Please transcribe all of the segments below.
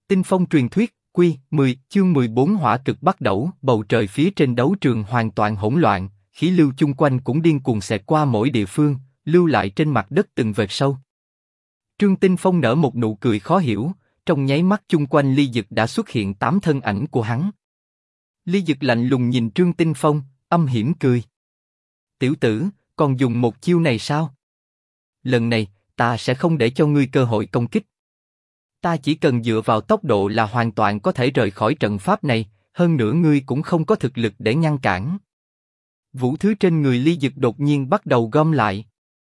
Tinh phong truyền thuyết, Quy 10, chương 14 hỏa cực bắt đầu, bầu trời phía trên đấu trường hoàn toàn hỗn loạn, khí lưu chung quanh cũng điên cuồng xẹt qua mỗi địa phương, lưu lại trên mặt đất từng vệt sâu. Trương Tinh Phong nở một nụ cười khó hiểu, trong nháy mắt chung quanh Ly Dực đã xuất hiện 8 thân ảnh của hắn. Ly Dực lạnh lùng nhìn Trương Tinh Phong, âm hiểm cười. Tiểu tử, còn dùng một chiêu này sao? Lần này, ta sẽ không để cho ngươi cơ hội công kích. Ta chỉ cần dựa vào tốc độ là hoàn toàn có thể rời khỏi trận pháp này, hơn nữa ngươi cũng không có thực lực để ngăn cản. Vũ thứ trên người Ly Dực đột nhiên bắt đầu gom lại.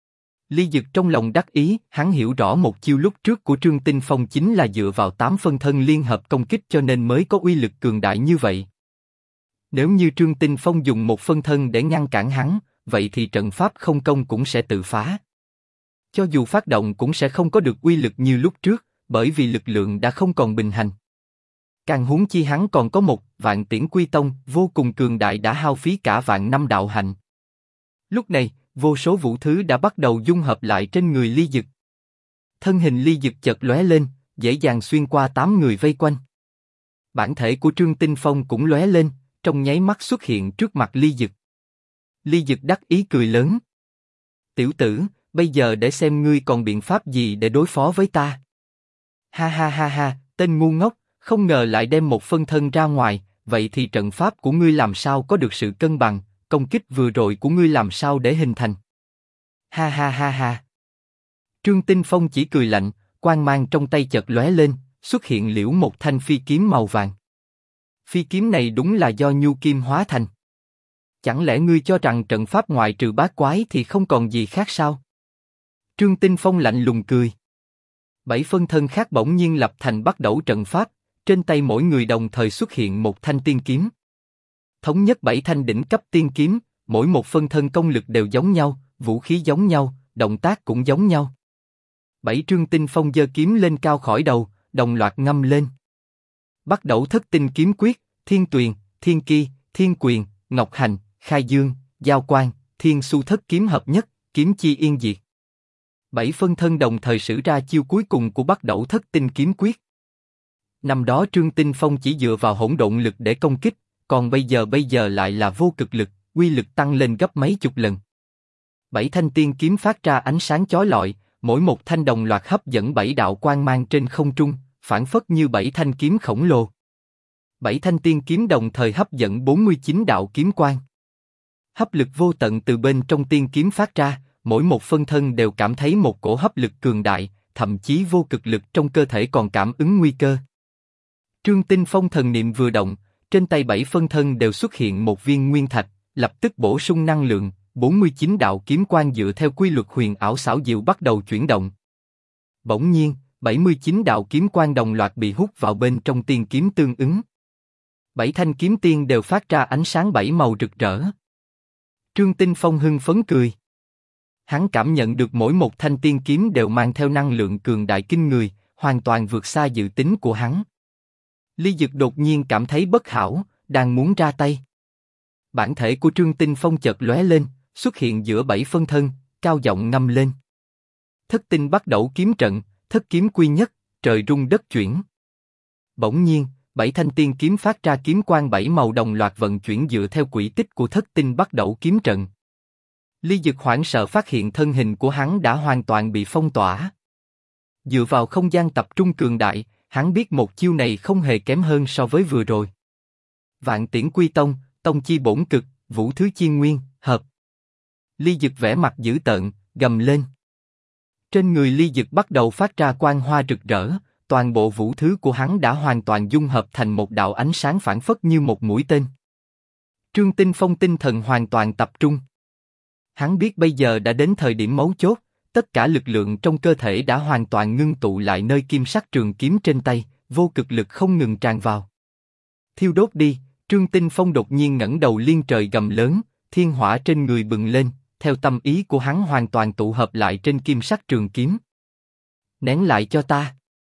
Ly Dực trong lòng đắc ý, hắn hiểu rõ một chiêu lúc trước của Trương Tinh Phong chính là dựa vào 8 phân thân liên hợp công kích cho nên mới có uy lực cường đại như vậy. Nếu như Trương Tinh Phong dùng một phân thân để ngăn cản hắn, vậy thì trận pháp không công cũng sẽ tự phá. Cho dù phát động cũng sẽ không có được uy lực như lúc trước, bởi vì lực lượng đã không còn bình hành. Càng huống chi hắn còn có một Vạn Tiễn Quy Tông vô cùng cường đại đã hao phí cả vạn năm đạo hạnh. Lúc này, vô số vũ thứ đã bắt đầu dung hợp lại trên người Ly Dực. Thân hình Ly Dực chợt lóe lên, dễ dàng xuyên qua 8 người vây quanh. Bản thể của Trương Tinh Phong cũng lóe lên, trong nháy mắt xuất hiện trước mặt Ly Dực. Ly Dực đắc ý cười lớn. Tiểu tử, bây giờ để xem ngươi còn biện pháp gì để đối phó với ta. Ha ha ha ha, tên ngu ngốc, không ngờ lại đem một phân thân ra ngoài, vậy thì trận pháp của ngươi làm sao có được sự cân bằng, công kích vừa rồi của ngươi làm sao để hình thành. Ha ha ha ha. Trương Tinh Phong chỉ cười lạnh, quang mang trong tay chợt lóe lên, xuất hiện liễu một thanh phi kiếm màu vàng. Phi kiếm này đúng là do nhu kim hóa thành. Chẳng lẽ ngươi cho rằng trận pháp ngoại trừ bát quái thì không còn gì khác sao? Trương Tinh Phong lạnh lùng cười. 7 phân thân khác bỗng nhiên lập thành bắt đầu trận pháp, trên tay mỗi người đồng thời xuất hiện một thanh tiên kiếm. Thống nhất 7 thanh đỉnh cấp tiên kiếm, mỗi một phân thân công lực đều giống nhau, vũ khí giống nhau, động tác cũng giống nhau. 7 Trương Tinh Phong giơ kiếm lên cao khỏi đầu, đồng loạt ngâm lên. Bắt đầu thất tinh kiếm quyết, Thiên Tuyền, Thiên Ki, Thiên Quyền, Ngọc Hành, Khai Dương, Giao Quang, Thiên Su thất kiếm hợp nhất, kiếm chi yên diệt. 7 phân thân đồng thời sử ra chiêu cuối cùng của bắt đầu thất tinh kiếm quyết. Năm đó Trương Tinh Phong chỉ dựa vào hỗn độn lực để công kích, còn bây giờ lại là vô cực lực, uy lực tăng lên gấp mấy chục lần. 7 thanh tiên kiếm phát ra ánh sáng chói lọi, mỗi một thanh đồng loạt hấp dẫn 7 đạo quang mang trên không trung, phản phất như 7 thanh kiếm khổng lồ. 7 thanh tiên kiếm đồng thời hấp dẫn 49 đạo kiếm quang. Hấp lực vô tận từ bên trong tiên kiếm phát ra, mỗi một phân thân đều cảm thấy một cổ hấp lực cường đại, thậm chí vô cực lực trong cơ thể còn cảm ứng nguy cơ. Trương Tinh Phong thần niệm vừa động, trên tay 7 phân thân đều xuất hiện một viên nguyên thạch, lập tức bổ sung năng lượng, 49 đạo kiếm quang dựa theo quy luật huyền ảo xảo diệu bắt đầu chuyển động. Bỗng nhiên, 79 đạo kiếm quang đồng loạt bị hút vào bên trong tiên kiếm tương ứng. 7 thanh kiếm tiên đều phát ra ánh sáng 7 màu rực rỡ. Trương Tinh Phong hưng phấn cười. Hắn cảm nhận được mỗi một thanh tiên kiếm đều mang theo năng lượng cường đại kinh người, hoàn toàn vượt xa dự tính của hắn. Ly Dực đột nhiên cảm thấy bất hảo, đang muốn ra tay. Bản thể của Trương Tinh Phong chợt lóe lên, xuất hiện giữa 7 phân thân, cao giọng ngâm lên. Thất tinh bắt đầu kiếm trận, thất kiếm quy nhất, trời rung đất chuyển. Bỗng nhiên, 7 thanh tiên kiếm phát ra kiếm quang 7 màu đồng loạt vận chuyển dựa theo quỹ tích của thất tinh bắt đầu kiếm trận. Ly Dực hoảng sợ phát hiện thân hình của hắn đã hoàn toàn bị phong tỏa. Dựa vào không gian tập trung cường đại, hắn biết một chiêu này không hề kém hơn so với vừa rồi. Vạn Tiễn Quy Tông, Tông chi bổn cực, Vũ thứ chi nguyên, hợp. Ly Dực vẻ mặt dữ tợn, gầm lên. Trên người Ly Dực bắt đầu phát ra quang hoa rực rỡ, toàn bộ vũ thứ của hắn đã hoàn toàn dung hợp thành một đạo ánh sáng phản phất như một mũi tên. Trương Tinh Phong tinh thần hoàn toàn tập trung. Hắn biết bây giờ đã đến thời điểm mấu chốt, tất cả lực lượng trong cơ thể đã hoàn toàn ngưng tụ lại nơi kim sắc trường kiếm trên tay, vô cực lực không ngừng tràn vào. Thiêu đốt đi! Trương Tinh Phong đột nhiên ngẩng đầu liên trời gầm lớn, thiên hỏa trên người bừng lên, theo tâm ý của hắn hoàn toàn tụ hợp lại trên kim sắc trường kiếm. Nén lại cho ta!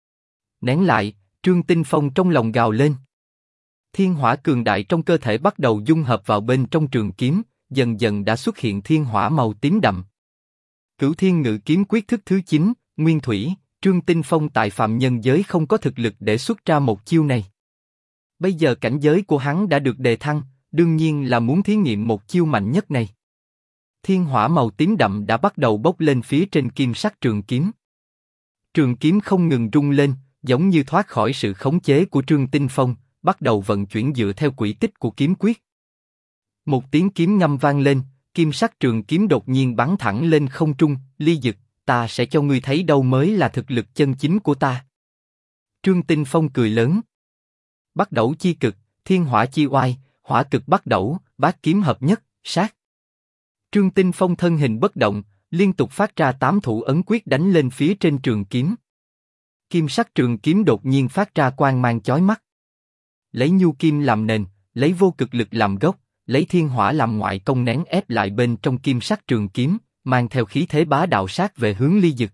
Nén lại! Trương Tinh Phong trong lòng gào lên. Thiên hỏa cường đại trong cơ thể bắt đầu dung hợp vào bên trong trường kiếm, dần dần đã xuất hiện thiên hỏa màu tím đậm. Cửu Thiên Ngự Kiếm quyết thức thứ 9, Nguyên Thủy, Trương Tinh Phong tại phàm nhân giới không có thực lực để xuất ra một chiêu này. Bây giờ cảnh giới của hắn đã được đề thăng, đương nhiên là muốn thí nghiệm một chiêu mạnh nhất này. Thiên hỏa màu tím đậm đã bắt đầu bốc lên phía trên kim sắc trường kiếm. Trường kiếm không ngừng rung lên, giống như thoát khỏi sự khống chế của Trương Tinh Phong, bắt đầu vận chuyển dựa theo quỹ tích của kiếm quyết. Một tiếng kiếm ngâm vang lên, kim sắc trường kiếm đột nhiên bắn thẳng lên không trung. Ly Dực, ta sẽ cho ngươi thấy đâu mới là thực lực chân chính của ta. Trương Tinh Phong cười lớn. Bắt đẩu chi cực, thiên hỏa chi oai, hỏa cực bắt đẩu, bát kiếm hợp nhất, sát. Trương Tinh Phong thân hình bất động, liên tục phát ra 8 thủ ấn quyết đánh lên phía trên trường kiếm. Kim sắc trường kiếm đột nhiên phát ra quang mang chói mắt. Lấy nhu kim làm nền, lấy vô cực lực làm gốc, lấy thiên hỏa làm ngoại công nén ép lại bên trong kim sắc trường kiếm, mang theo khí thế bá đạo sát về hướng Ly Dực.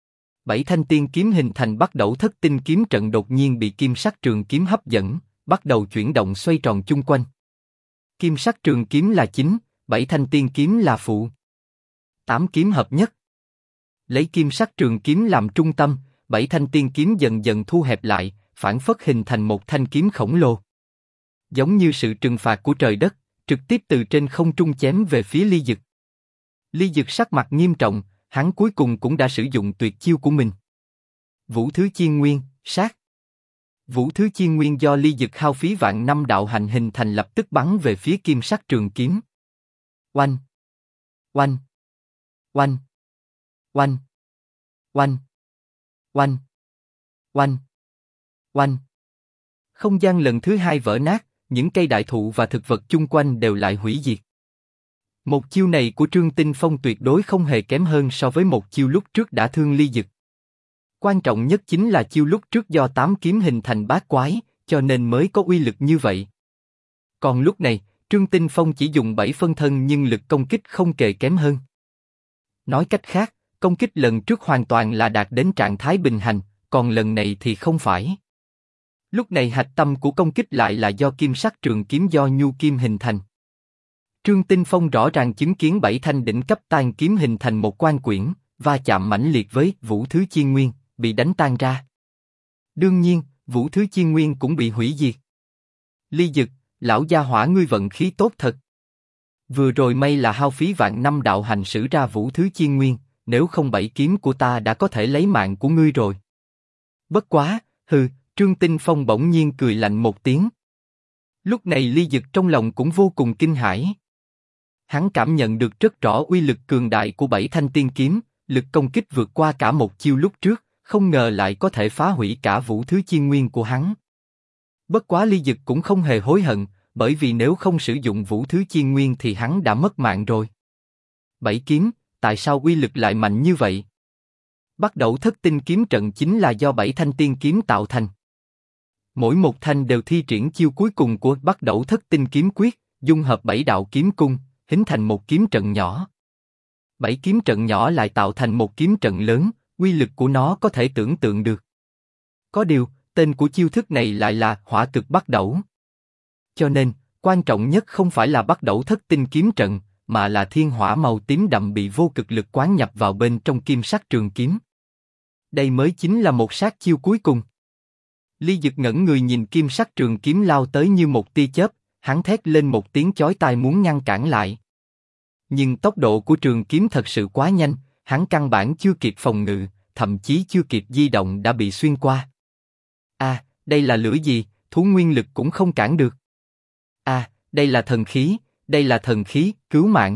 7 thanh tiên kiếm hình thành bắt đẩu thất tinh kiếm trận đột nhiên bị kim sắc trường kiếm hấp dẫn, bắt đầu chuyển động xoay tròn chung quanh. Kim sắc trường kiếm là chính, 7 thanh tiên kiếm là phụ. 8 kiếm hợp nhất. Lấy kim sắc trường kiếm làm trung tâm, 7 thanh tiên kiếm dần dần thu hẹp lại, phản phất hình thành một thanh kiếm khổng lồ. Giống như sự trừng phạt của trời đất, trực tiếp từ trên không trung chém về phía Ly Dực. Ly Dực sắc mặt nghiêm trọng, hắn cuối cùng cũng đã sử dụng tuyệt chiêu của mình. Vũ Thứ Chiên Nguyên, sát. Vũ Thứ Chiên Nguyên do Ly Dực hao phí vạn năm đạo hành hình thành lập tức bắn về phía kim sắc trường kiếm. Oanh! Oanh! Oanh! Oanh! Oanh! Oanh! Oanh! Oanh! Không gian lần thứ hai vỡ nát, những cây đại thụ và thực vật chung quanh đều lại hủy diệt. Một chiêu này của Trương Tinh Phong tuyệt đối không hề kém hơn so với một chiêu lúc trước đã thương Ly Dực. Quan trọng nhất chính là chiêu lúc trước do 8 kiếm hình thành bát quái, cho nên mới có uy lực như vậy. Còn lúc này, Trương Tinh Phong chỉ dùng 7 phân thân nhưng lực công kích không kề kém hơn. Nói cách khác, công kích lần trước hoàn toàn là đạt đến trạng thái bình hành, còn lần này thì không phải. Lúc này hạch tâm của công kích lại là do kim sắc trường kiếm do nhu kim hình thành. Trương Tinh Phong rõ ràng chứng kiến 7 thanh đỉnh cấp tan kiếm hình thành một quan quyển, va chạm mãnh liệt với Vũ Thứ Chiên Nguyên, bị đánh tan ra. Đương nhiên, Vũ Thứ Chiên Nguyên cũng bị hủy diệt. Ly Dực, lão gia hỏa ngươi vận khí tốt thật. Vừa rồi may là hao phí vạn năm đạo hành sử ra Vũ Thứ Chiên Nguyên, nếu không 7 kiếm của ta đã có thể lấy mạng của ngươi rồi. Bất quá, hừ, Trương Tinh Phong bỗng nhiên cười lạnh một tiếng. Lúc này Ly Dực trong lòng cũng vô cùng kinh hãi. Hắn cảm nhận được rất rõ uy lực cường đại của 7 thanh tiên kiếm, lực công kích vượt qua cả một chiêu lúc trước, không ngờ lại có thể phá hủy cả Vũ Thứ Chiên Nguyên của hắn. Bất quá Ly Dực cũng không hề hối hận, bởi vì nếu không sử dụng Vũ Thứ Chiên Nguyên thì hắn đã mất mạng rồi. 7 kiếm, tại sao uy lực lại mạnh như vậy? Bắt đầu thất tinh kiếm trận chính là do 7 thanh tiên kiếm tạo thành. Mỗi một thanh đều thi triển chiêu cuối cùng của bắt đầu thất tinh kiếm quyết, dung hợp 7 đạo kiếm cung, hình thành một kiếm trận nhỏ. 7 kiếm trận nhỏ lại tạo thành một kiếm trận lớn, uy lực của nó có thể tưởng tượng được. Có điều, tên của chiêu thức này lại là hỏa cực bắt đẩu. Cho nên, quan trọng nhất không phải là bắt đẩu thất tinh kiếm trận, mà là thiên hỏa màu tím đậm bị vô cực lực quán nhập vào bên trong kim sắc trường kiếm. Đây mới chính là một sát chiêu cuối cùng. Ly Dực ngẩn người nhìn kim sắc trường kiếm lao tới như một tia chớp, hắn thét lên một tiếng chói tai muốn ngăn cản lại. Nhưng tốc độ của trường kiếm thật sự quá nhanh, hắn căn bản chưa kịp phòng ngự, thậm chí chưa kịp di động đã bị xuyên qua. À, đây là lửa gì, thú nguyên lực cũng không cản được. À, đây là thần khí, cứu mạng.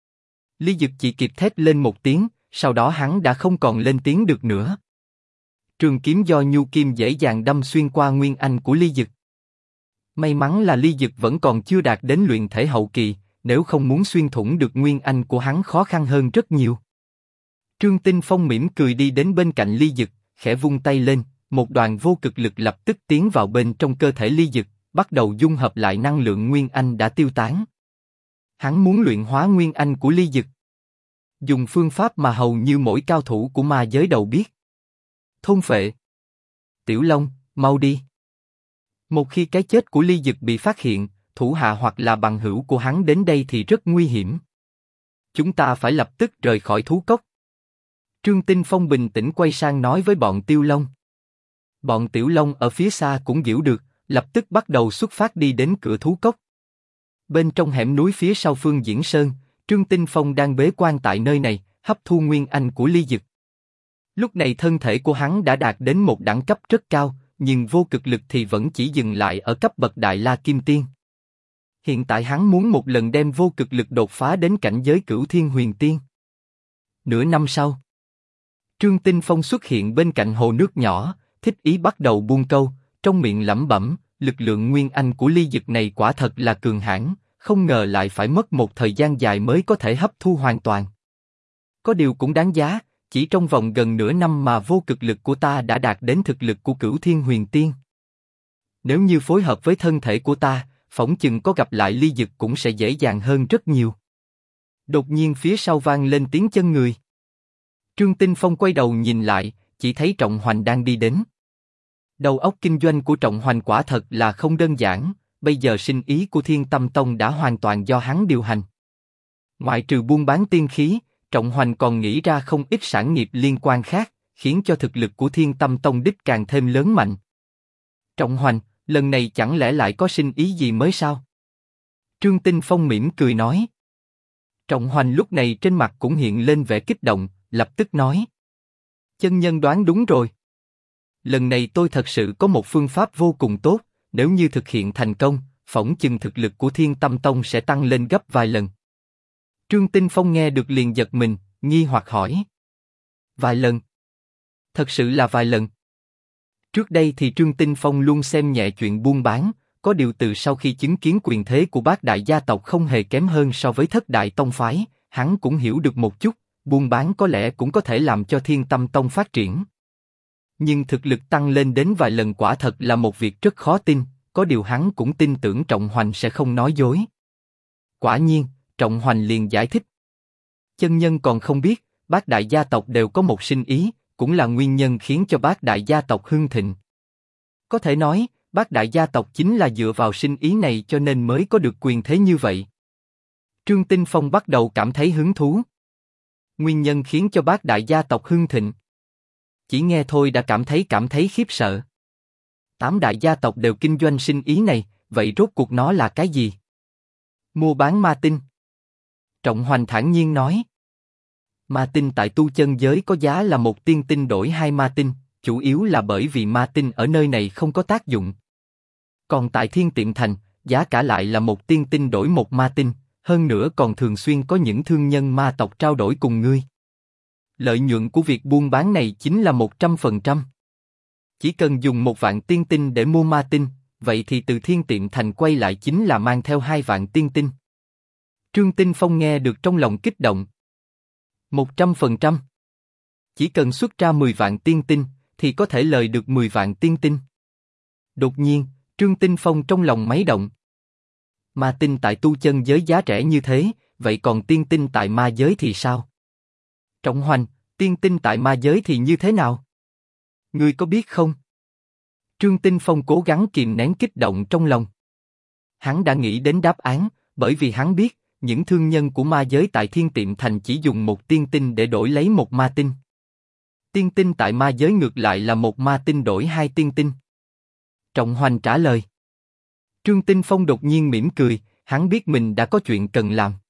Ly Dực chỉ kịp thét lên một tiếng, sau đó hắn đã không còn lên tiếng được nữa. Trường kiếm do nhu kim dễ dàng đâm xuyên qua nguyên anh của Ly Dực. May mắn là Ly Dực vẫn còn chưa đạt đến luyện thể hậu kỳ, nếu không muốn xuyên thủng được nguyên anh của hắn khó khăn hơn rất nhiều. Trương Tinh Phong mỉm cười đi đến bên cạnh Ly Dực, khẽ vung tay lên, một đoàn vô cực lực lập tức tiến vào bên trong cơ thể Ly Dực, bắt đầu dung hợp lại năng lượng nguyên anh đã tiêu tán. Hắn muốn luyện hóa nguyên anh của Ly Dực, dùng phương pháp mà hầu như mỗi cao thủ của ma giới đầu biết. Thôn phệ. Tiểu Long, mau đi. Một khi cái chết của Ly Dực bị phát hiện, thủ hạ hoặc là bằng hữu của hắn đến đây thì rất nguy hiểm. Chúng ta phải lập tức rời khỏi thú cốc. Trương Tinh Phong bình tĩnh quay sang nói với bọn Tiêu Long. Bọn Tiểu Long ở phía xa cũng hiểu được, lập tức bắt đầu xuất phát đi đến cửa thú cốc. Bên trong hẻm núi phía sau Phương Diễn Sơn, Trương Tinh Phong đang bế quan tại nơi này, hấp thu nguyên anh của Ly Dực. Lúc này thân thể của hắn đã đạt đến một đẳng cấp rất cao, nhưng vô cực lực thì vẫn chỉ dừng lại ở cấp bậc Đại La Kim Tiên. Hiện tại hắn muốn một lần đem vô cực lực đột phá đến cảnh giới Cửu Thiên Huyền Tiên. Nửa năm sau, Trương Tinh Phong xuất hiện bên cạnh hồ nước nhỏ, thích ý bắt đầu buông câu, trong miệng lẩm bẩm, lực lượng nguyên anh của Ly Dực này quả thật là cường hãn, không ngờ lại phải mất một thời gian dài mới có thể hấp thu hoàn toàn. Có điều cũng đáng giá, chỉ trong vòng gần nửa năm mà vô cực lực của ta đã đạt đến thực lực của Cửu Thiên Huyền Tiên. Nếu như phối hợp với thân thể của ta, phỏng chừng có gặp lại Ly Dực cũng sẽ dễ dàng hơn rất nhiều. Đột nhiên phía sau vang lên tiếng chân người. Trương Tinh Phong quay đầu nhìn lại, chỉ thấy Trọng Hoành đang đi đến. Đầu óc kinh doanh của Trọng Hoành quả thật là không đơn giản, bây giờ sinh ý của Thiên Tâm Tông đã hoàn toàn do hắn điều hành. Ngoại trừ buôn bán tiên khí, Trọng Hoành còn nghĩ ra không ít sản nghiệp liên quan khác, khiến cho thực lực của Thiên Tâm Tông đích càng thêm lớn mạnh. Trọng Hoành, lần này chẳng lẽ lại có sinh ý gì mới sao? Trương Tinh Phong mỉm cười nói. Trọng Hoành lúc này trên mặt cũng hiện lên vẻ kích động, lập tức nói. Chân nhân đoán đúng rồi. Lần này tôi thật sự có một phương pháp vô cùng tốt, nếu như thực hiện thành công, phỏng chừng thực lực của Thiên Tâm Tông sẽ tăng lên gấp vài lần. Trương Tinh Phong nghe được liền giật mình, nghi hoặc hỏi. Vài lần? Thật sự là vài lần. Trước đây thì Trương Tinh Phong luôn xem nhẹ chuyện buôn bán, có điều từ sau khi chứng kiến quyền thế của bát đại gia tộc không hề kém hơn so với thất đại tông phái, hắn cũng hiểu được một chút, buôn bán có lẽ cũng có thể làm cho Thiên Tâm Tông phát triển. Nhưng thực lực tăng lên đến vài lần quả thật là một việc rất khó tin, có điều hắn cũng tin tưởng Trọng Hoành sẽ không nói dối. Quả nhiên, Trọng Hoành liền giải thích. Chân nhân còn không biết, bát đại gia tộc đều có một sinh ý, cũng là nguyên nhân khiến cho bát đại gia tộc hưng thịnh. Có thể nói, bát đại gia tộc chính là dựa vào sinh ý này cho nên mới có được quyền thế như vậy. Trương Tinh Phong bắt đầu cảm thấy hứng thú. Nguyên nhân khiến cho bát đại gia tộc hưng thịnh. Chỉ nghe thôi đã cảm thấy khiếp sợ. 8 đại gia tộc đều kinh doanh sinh ý này, vậy rốt cuộc nó là cái gì? Mua bán ma tinh. Trọng Hoành thản nhiên nói. Ma tinh tại tu chân giới có giá là 1 tiên tinh đổi 2 ma tinh, chủ yếu là bởi vì ma tinh ở nơi này không có tác dụng. Còn tại Thiên Tiệm Thành, giá cả lại là 1 tiên tinh đổi 1 ma tinh, hơn nữa còn thường xuyên có những thương nhân ma tộc trao đổi cùng ngươi. Lợi nhuận của việc buôn bán này chính là 100%. Chỉ cần dùng 1 vạn tiên tinh để mua ma tinh, vậy thì từ Thiên Tiệm Thành quay lại chính là mang theo 2 vạn tiên tinh. Trương Tinh Phong nghe được trong lòng kích động. 100%. Chỉ cần xuất ra 10 vạn tiên tinh, thì có thể lời được 10 vạn tiên tinh. Đột nhiên, Trương Tinh Phong trong lòng máy động. Ma tinh tại tu chân giới giá rẻ như thế, vậy còn tiên tinh tại ma giới thì sao? Trọng Hoành, tiên tinh tại ma giới thì như thế nào? Ngươi có biết không? Trương Tinh Phong cố gắng kìm nén kích động trong lòng. Hắn đã nghĩ đến đáp án, bởi vì hắn biết, những thương nhân của ma giới tại Thiên Tiệm Thành chỉ dùng 1 tiên tinh để đổi lấy 1 ma tinh. Tiên tinh tại ma giới ngược lại là 1 ma tinh đổi 2 tiên tinh. Trọng Hoành trả lời. Trương Tinh Phong đột nhiên mỉm cười, hắn biết mình đã có chuyện cần làm.